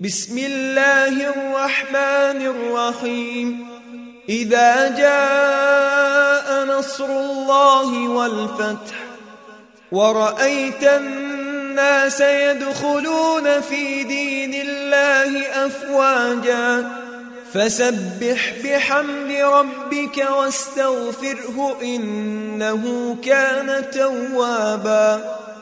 بسم الله الرحمن الرحيم إذا جاء نصر الله والفتح ورأيت الناس يدخلون في دين الله أفواجا فسبح بحمد ربك واستغفره إنه كان توابا